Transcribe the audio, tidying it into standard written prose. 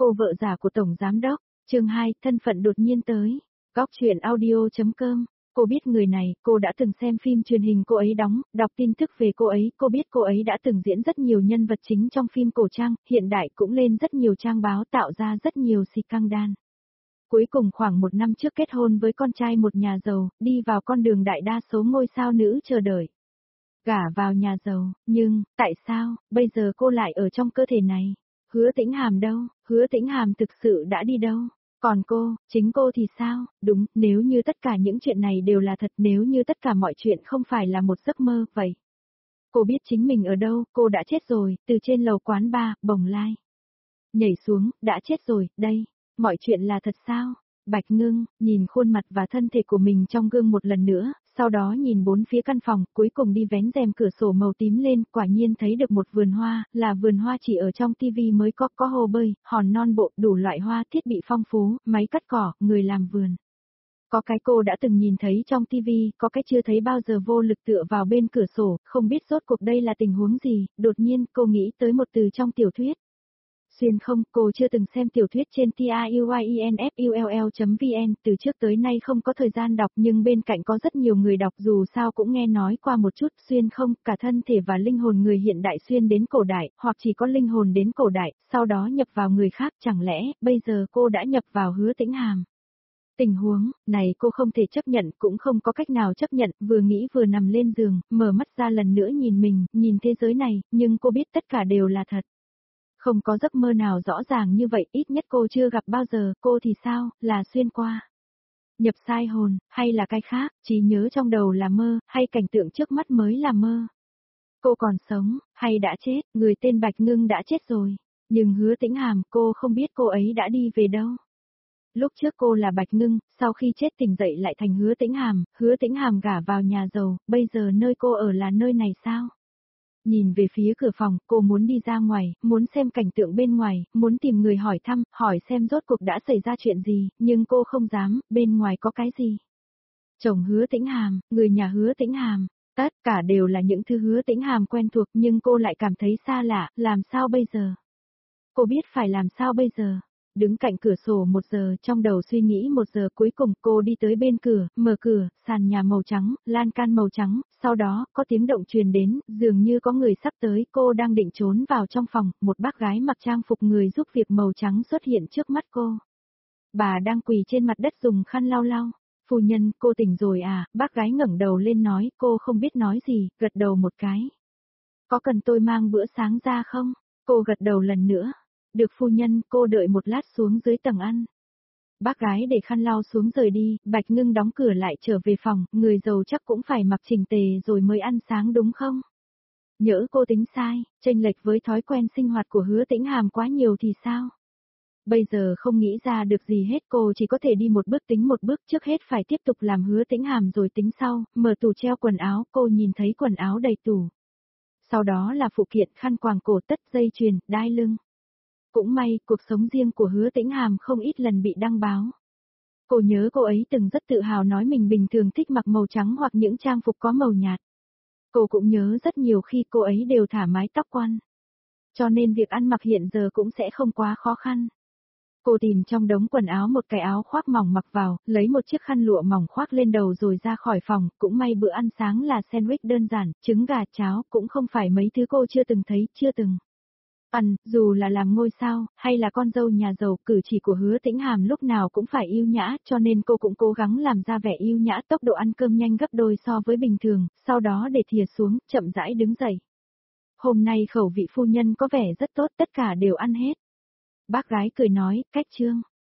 cô vợ già của Tổng Giám Đốc. Chương 2, thân phận đột nhiên tới. Góc truyện audio.com. Cô biết người này, cô đã từng xem phim truyền hình cô ấy đóng, đọc tin tức về cô ấy, cô biết cô ấy đã từng diễn rất nhiều nhân vật chính trong phim cổ trang, hiện đại cũng lên rất nhiều trang báo tạo ra rất nhiều scandal. Cuối cùng khoảng 1 năm trước kết hôn với con trai một nhà giàu, đi vào con đường đại đa số ngôi sao nữ chờ đợi. Gả vào nhà giàu, nhưng, tại sao, bây giờ cô lại ở trong cơ thể này? Hứa Tĩnh Hàm đâu? Hứa Tĩnh Hàm thực sự đã đi đâu? Còn cô, chính cô thì sao? Đúng, nếu như tất cả những chuyện này đều là thật, nếu như tất cả mọi chuyện không phải là một giấc mơ, vậy. Cô biết chính mình ở đâu, cô đã chết rồi, từ trên lầu quán bar, bồng lai. Nhảy xuống, đã chết rồi, đây, mọi chuyện là thật sao? Bạch Ngưng, nhìn khuôn mặt và thân thể của mình trong gương một lần nữa, sau đó nhìn bốn phía căn phòng, cuối cùng đi vén rèm cửa sổ màu tím lên, quả nhiên thấy được một vườn hoa, là vườn hoa chỉ ở trong tivi mới có hồ bơi, hòn non bộ, đủ loại hoa, thiết bị phong phú, máy cắt cỏ, người làm vườn. Có cái cô đã từng nhìn thấy trong tivi, có cái chưa thấy bao giờ, vô lực tựa vào bên cửa sổ, không biết rốt cuộc đây là tình huống gì, đột nhiên cô nghĩ tới một từ trong tiểu thuyết. Xuyên không, cô chưa từng xem tiểu thuyết trên TIUYINFULL.vn, từ trước tới nay không có thời gian đọc nhưng bên cạnh có rất nhiều người đọc, dù sao cũng nghe nói qua một chút. Xuyên không, cả thân thể và linh hồn người hiện đại xuyên đến cổ đại, hoặc chỉ có linh hồn đến cổ đại, sau đó nhập vào người khác, chẳng lẽ, bây giờ cô đã nhập vào Hứa Tĩnh Hàm? Tình huống này cô không thể chấp nhận, cũng không có cách nào chấp nhận, vừa nghĩ vừa nằm lên giường, mở mắt ra lần nữa nhìn mình, nhìn thế giới này, nhưng cô biết tất cả đều là thật. Không có giấc mơ nào rõ ràng như vậy, ít nhất cô chưa gặp bao giờ, cô thì sao, là xuyên qua. Nhập sai hồn, hay là cái khác, trí nhớ trong đầu là mơ, hay cảnh tượng trước mắt mới là mơ. Cô còn sống, hay đã chết, người tên Bạch Ngưng đã chết rồi, nhưng Hứa Tĩnh Hàm, cô không biết cô ấy đã đi về đâu. Lúc trước cô là Bạch Ngưng, sau khi chết tỉnh dậy lại thành Hứa Tĩnh Hàm gả vào nhà giàu, bây giờ nơi cô ở là nơi này sao? Nhìn về phía cửa phòng, cô muốn đi ra ngoài, muốn xem cảnh tượng bên ngoài, muốn tìm người hỏi thăm, hỏi xem rốt cuộc đã xảy ra chuyện gì, nhưng cô không dám, bên ngoài có cái gì. Chồng Hứa Tĩnh Hàm, người nhà Hứa Tĩnh Hàm, tất cả đều là những thứ Hứa Tĩnh Hàm quen thuộc, nhưng cô lại cảm thấy xa lạ, làm sao bây giờ? Cô biết phải làm sao bây giờ? Đứng cạnh cửa sổ 1 giờ, trong đầu suy nghĩ 1 giờ, cuối cùng cô đi tới bên cửa, mở cửa, sàn nhà màu trắng, lan can màu trắng, sau đó, có tiếng động truyền đến, dường như có người sắp tới, cô đang định trốn vào trong phòng, một bác gái mặc trang phục người giúp việc màu trắng xuất hiện trước mắt cô. Bà đang quỳ trên mặt đất dùng khăn lau lau. Phu nhân, cô tỉnh rồi à? Bác gái ngẩng đầu lên nói, cô không biết nói gì, gật đầu một cái. Có cần tôi mang bữa sáng ra không? Cô gật đầu lần nữa. Được phu nhân, cô đợi một lát xuống dưới tầng ăn. Bác gái để khăn lau xuống rời đi, Bạch Ngưng đóng cửa lại trở về phòng, người giàu chắc cũng phải mặc chỉnh tề rồi mới ăn sáng đúng không? Nhỡ cô tính sai, chênh lệch với thói quen sinh hoạt của Hứa Tĩnh Hàm quá nhiều thì sao? Bây giờ không nghĩ ra được gì hết, cô chỉ có thể đi một bước tính một bước, trước hết phải tiếp tục làm Hứa Tĩnh Hàm rồi tính sau, mở tủ treo quần áo, cô nhìn thấy quần áo đầy tủ. Sau đó là phụ kiện, khăn quàng cổ, tất, dây chuyền, đai lưng. Cũng may, cuộc sống riêng của Hứa Tĩnh Hàm không ít lần bị đăng báo. Cô nhớ cô ấy từng rất tự hào nói mình bình thường thích mặc màu trắng hoặc những trang phục có màu nhạt. Cô cũng nhớ rất nhiều khi cô ấy đều thả mái tóc quăn. Cho nên việc ăn mặc hiện giờ cũng sẽ không quá khó khăn. Cô tìm trong đống quần áo một cái áo khoác mỏng mặc vào, lấy một chiếc khăn lụa mỏng khoác lên đầu rồi ra khỏi phòng, cũng may bữa ăn sáng là sandwich đơn giản, trứng gà cháo, cũng không phải mấy thứ cô chưa từng thấy, chưa từng ăn, dù là làm ngôi sao, hay là con dâu nhà giàu, cử chỉ của Hứa Tĩnh Hàm lúc nào cũng phải yêu nhã, cho nên cô cũng cố gắng làm ra vẻ yêu nhã, tốc độ ăn cơm nhanh gấp đôi so với bình thường, sau đó để thìa xuống, chậm rãi đứng dậy. Hôm nay khẩu vị phu nhân có vẻ rất tốt, tất cả đều ăn hết. Bác gái cười nói, cách trương.